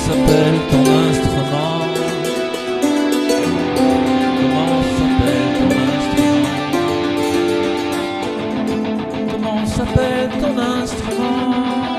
s'appelle ton instrument? Comment s'appelle ton instrument? Comment s'appelle ton instrument?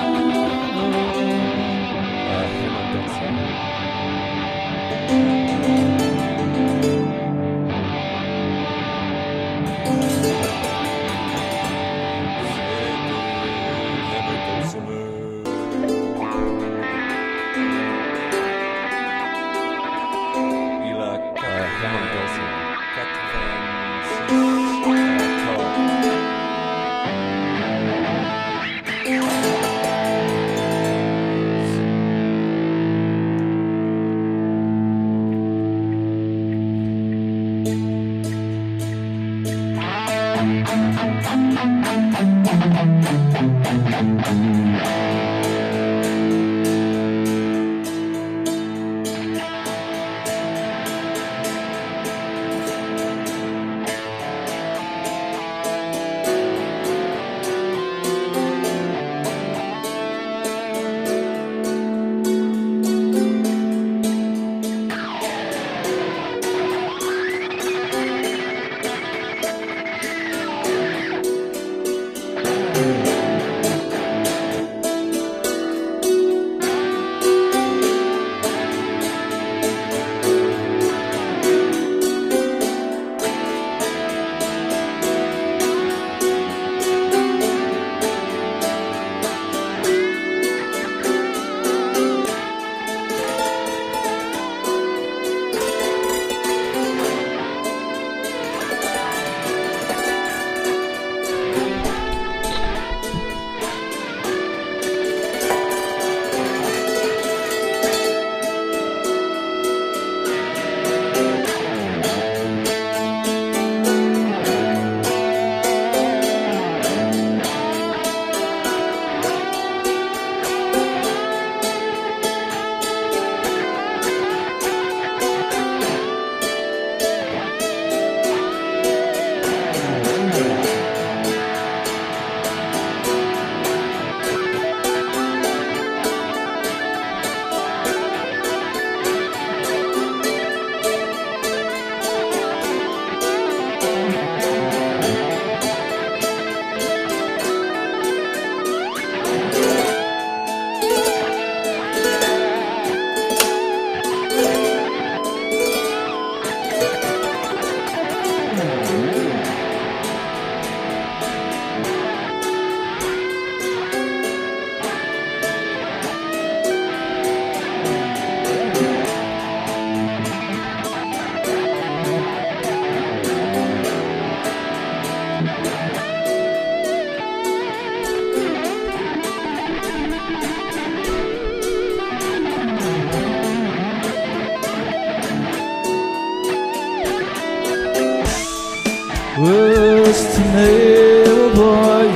What's the name, boy?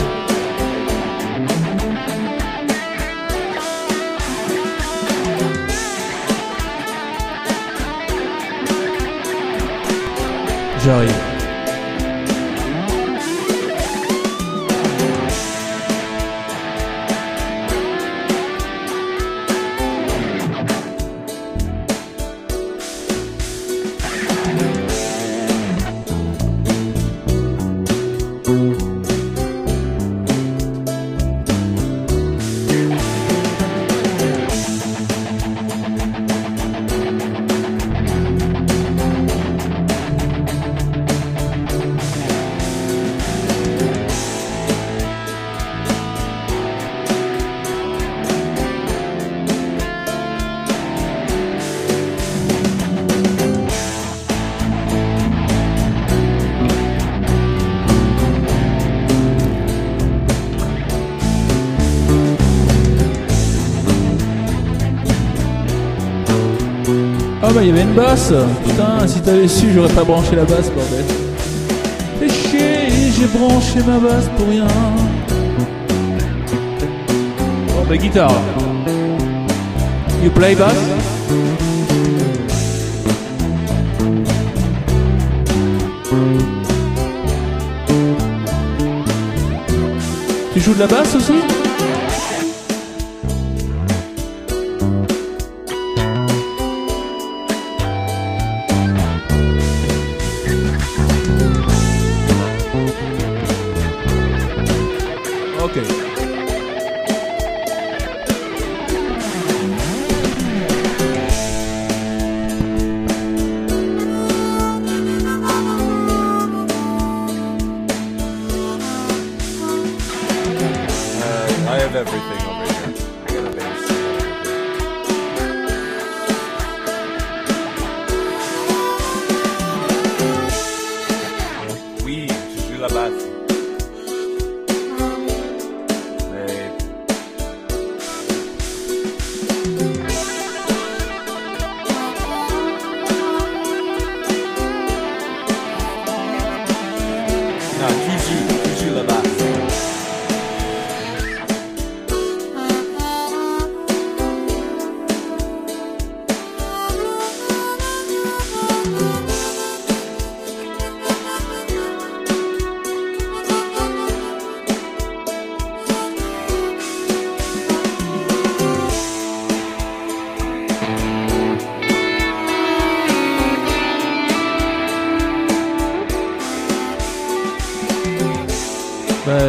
J'arrive. Ah bah il y avait une basse. Putain, si t'avais su, j'aurais pas branché la basse, bordel. Fais chier, j'ai branché ma basse pour rien. Oh bah guitare. You play bass? Tu joues de la basse aussi?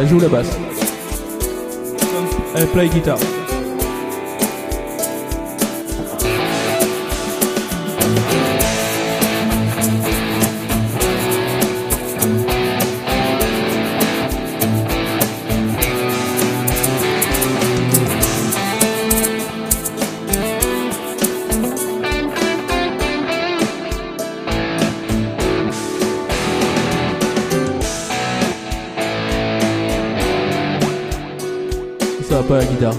elle joue la basse. Elle play guitare. Ça va pas la guitare.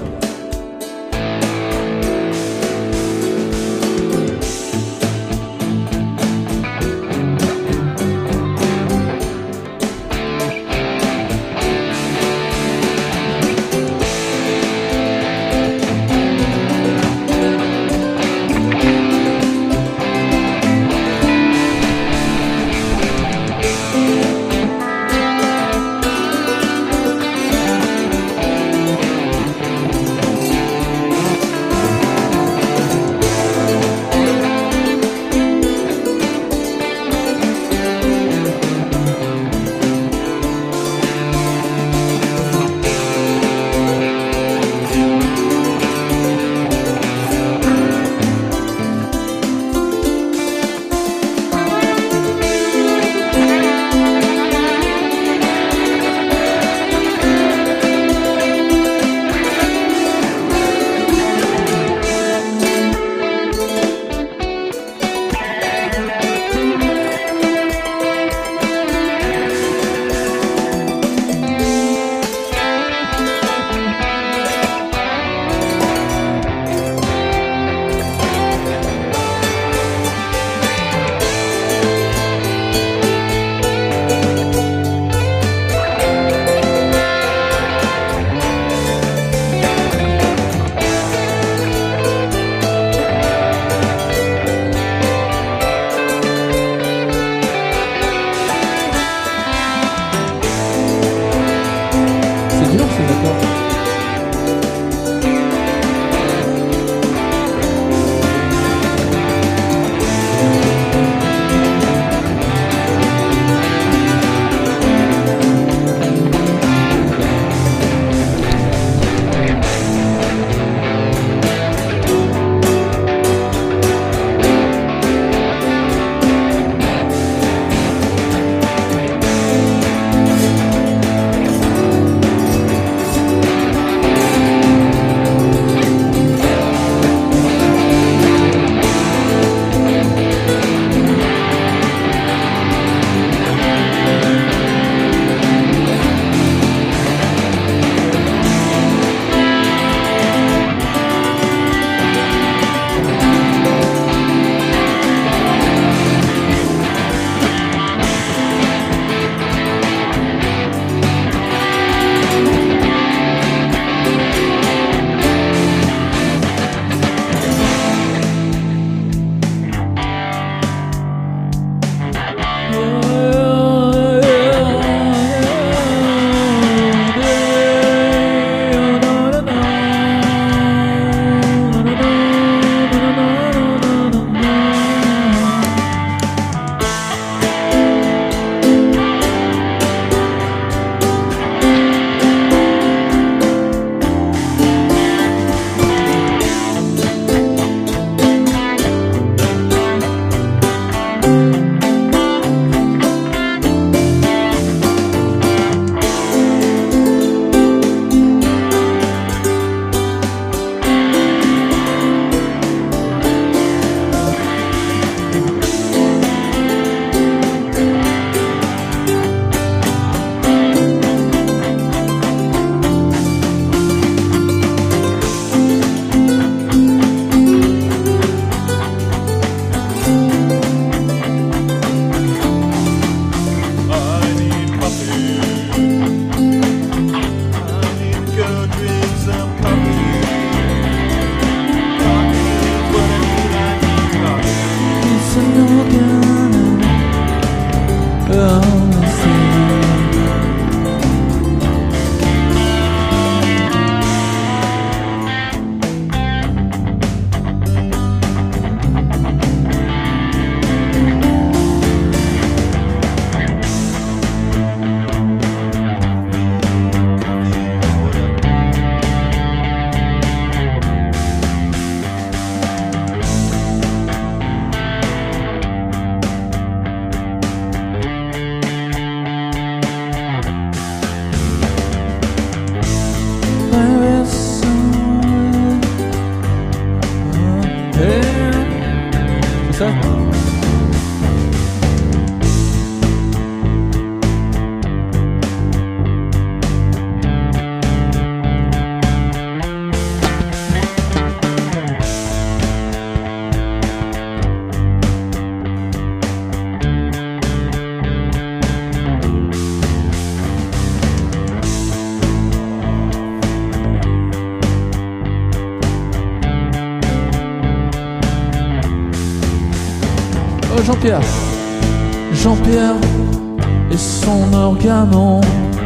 Jean-Pierre. Jean-Pierre et son organon.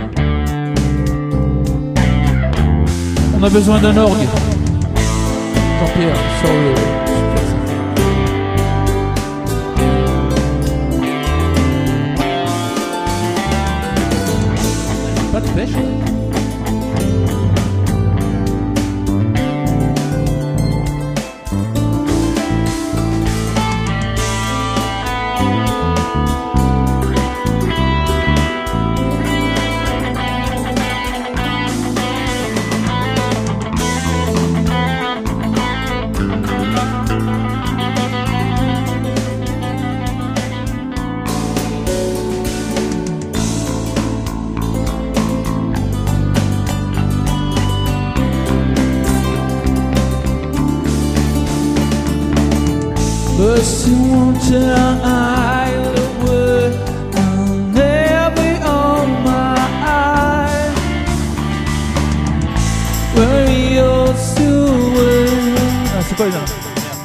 On a besoin d'un orgue. Jean-Pierre sur le... Pas de pêche. But still won't I the word I'll never on my eye where you're still waiting. Ah, c'est quoi les notes?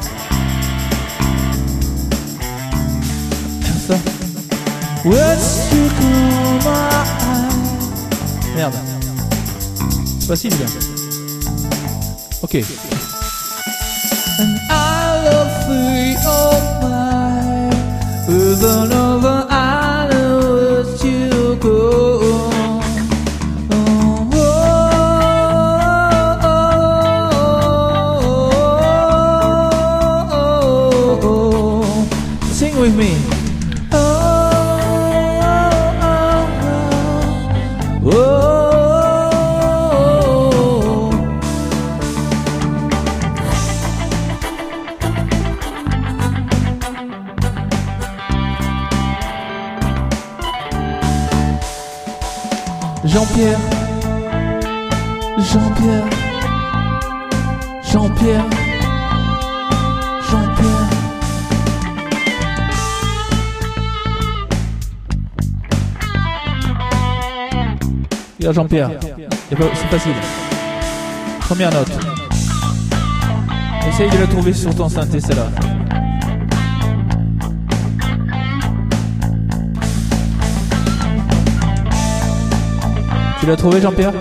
Ça. What's you call my eye? Merde. C'est facile, bien. Ok. And I love free of mine with another I know that you go. Sing with me. Jean-Pierre, Jean-Pierre, Jean-Pierre, Jean-Pierre. Regarde Jean-Pierre, c'est facile. Première note. Essaye de la trouver sur ton synthé, celle-là. Tu l'as trouvé, Jean-Pierre?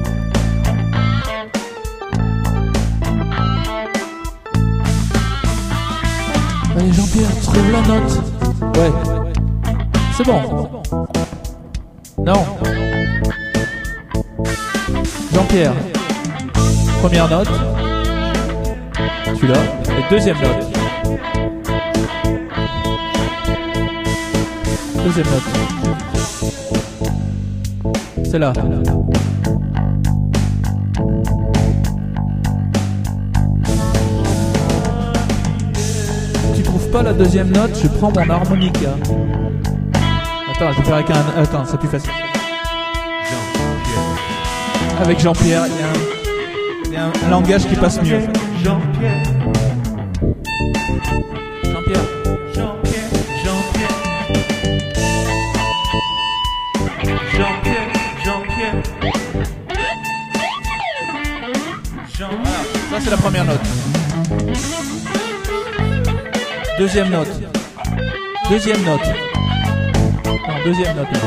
Allez, Jean-Pierre, trouve la note. Ouais. C'est bon. Non. Jean-Pierre. Première note. Tu l'as. Et deuxième note. Deuxième note. C'est là. Tu trouves pas la deuxième note? Je prends mon harmonica. Attends, je vais faire avec un... Attends, c'est plus facile. Avec Jean-Pierre, il y a un langage qui passe mieux. Jean-Pierre. Jean-Pierre. Jean-Pierre. Jean-Pierre. Jean-Pierre. Jean-Pierre. Jean. Voilà, ça c'est la première note. Deuxième note. Deuxième note. Non, deuxième note.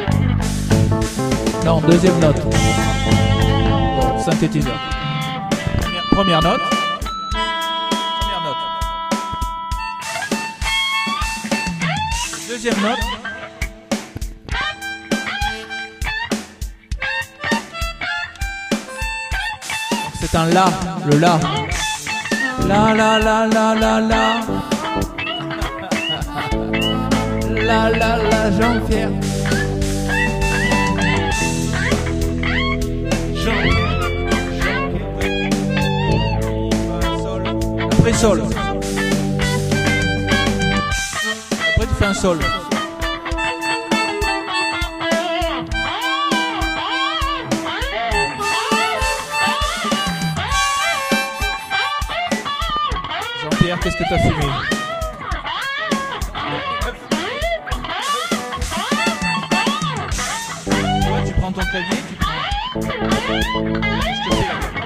Non, deuxième note. Bon, synthétiseur. Première note. Première note. Deuxième note. C'est un la, le la. La la la la la la. La la la Jean-Pierre. Jean-Pierre. Après sol. Après tu fais un sol. Jean-Pierre, qu'est-ce que t'as fumé? Ouais, tu prends ton clavier, tu prends... Je te fais la gamme.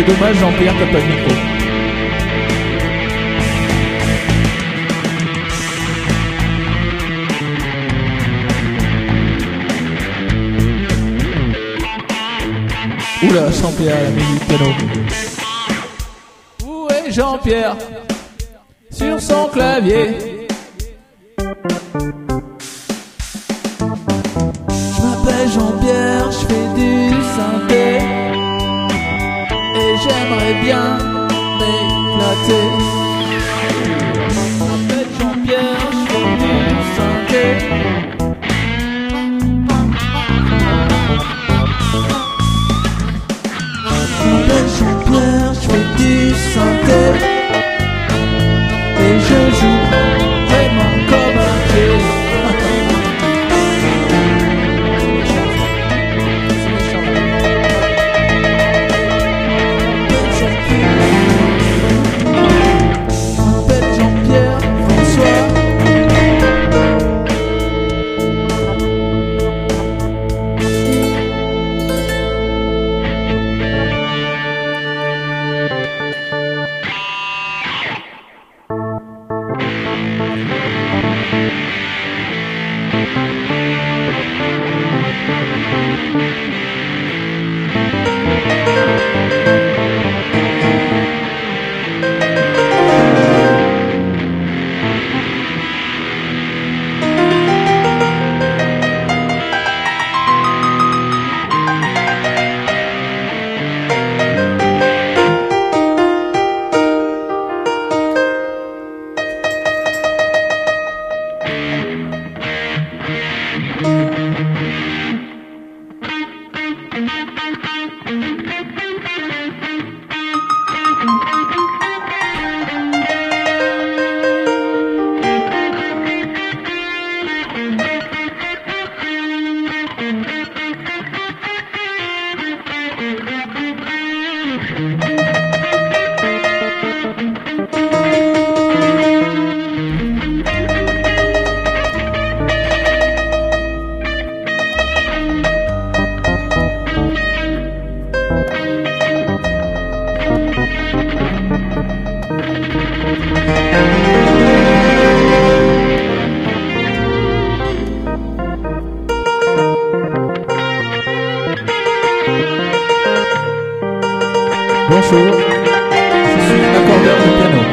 C'est dommage, Jean-Pierre, t'as pas de micro. Oula, Jean-Pierre, la musique piano. Où est Jean-Pierre? Sur son clavier. Je m'appelle Jean-Pierre, je fais du synthé et j'aimerais bien m'éclater. Je m'appelle Jean-Pierre, je fais du synthé. Je m'appelle Jean-Pierre, je fais du synthé et je joue vraiment comme un pied. Bonjour, je suis accordeur de piano.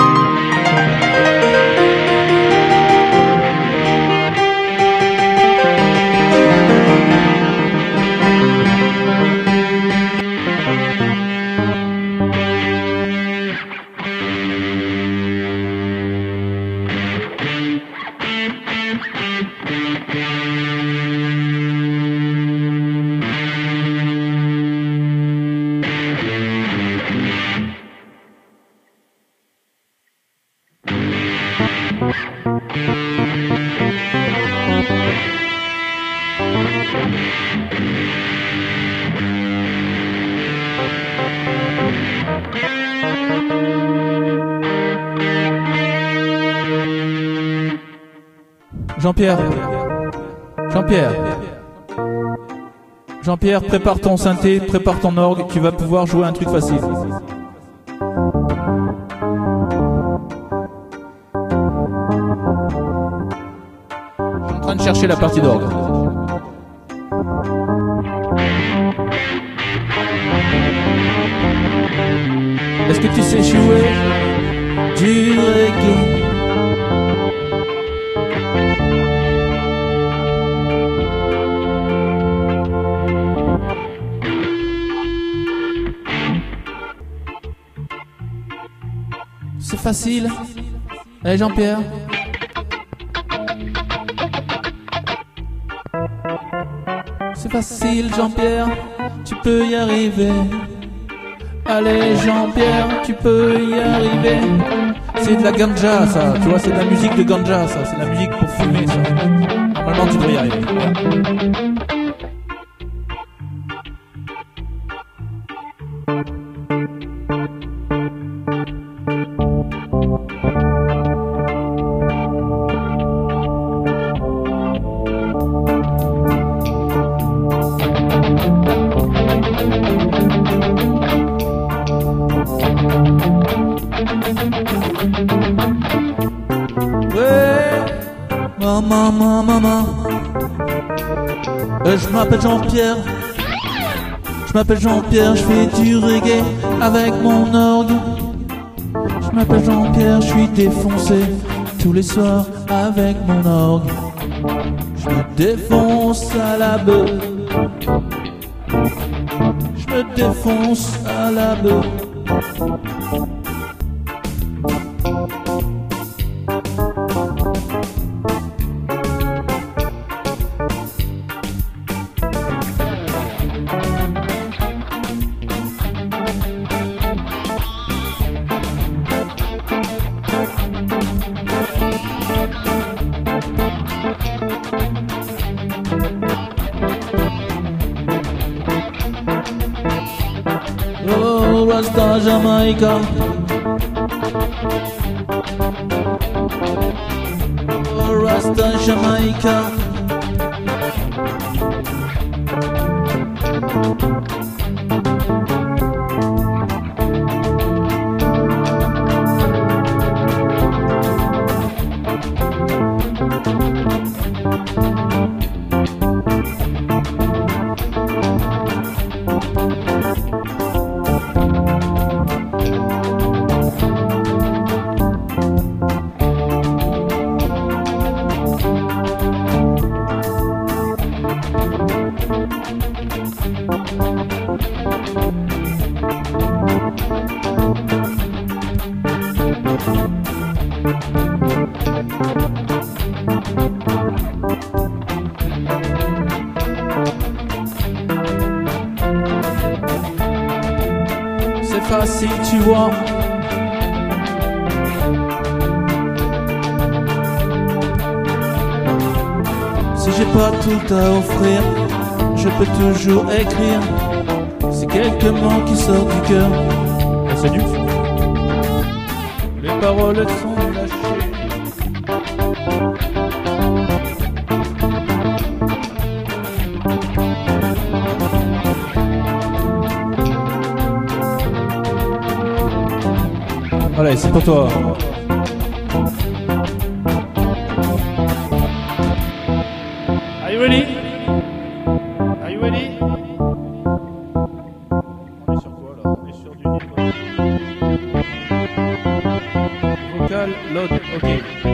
Jean-Pierre, Jean-Pierre, prépare ton synthé, prépare ton orgue, tu vas pouvoir jouer un truc facile. Je suis en train de chercher la partie d'orgue. Est-ce que tu sais jouer du reggae? C'est facile. Allez Jean-Pierre. C'est facile Jean-Pierre, tu peux y arriver. Allez Jean-Pierre, tu peux y arriver. C'est de la ganja ça, tu vois, c'est de la musique de ganja ça, c'est de la musique pour fumer ça. Normalement tu devrais y arriver. Voilà. maman, maman. Je m'appelle Jean-Pierre. Je m'appelle Jean-Pierre, je fais du reggae avec mon orgue. Je m'appelle Jean-Pierre, je suis défoncé tous les soirs avec mon orgue. Je me défonce à la beuh. Je me défonce à la beuh. Oh, Rasta Jamaica. Oh, Rasta Jamaica. C'est facile, tu vois. Si j'ai pas tout à offrir, je peux toujours écrire. C'est quelques mots qui sortent du cœur. Ah, c'est nul. Les paroles sont lâchées. Allez, c'est pour toi. Are you ready? Are you ready? On est sur quoi là? On est sur du niveau. Vocal, load, ok.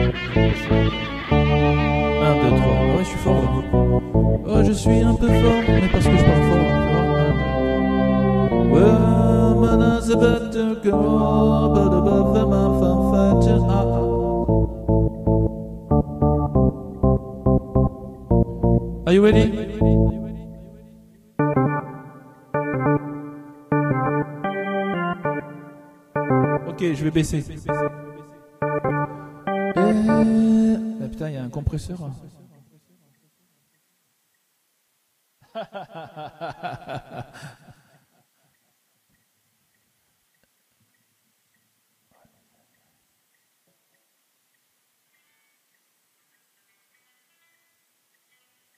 1, 2, 3. Ouais, je suis fort. Oh, je suis un peu fort, mais parce que je parle fort. Well, man, is a better girl, but above them I'm fighting. Are you ready? Ok, je vais baisser. Ah, putain, il y a un compresseur.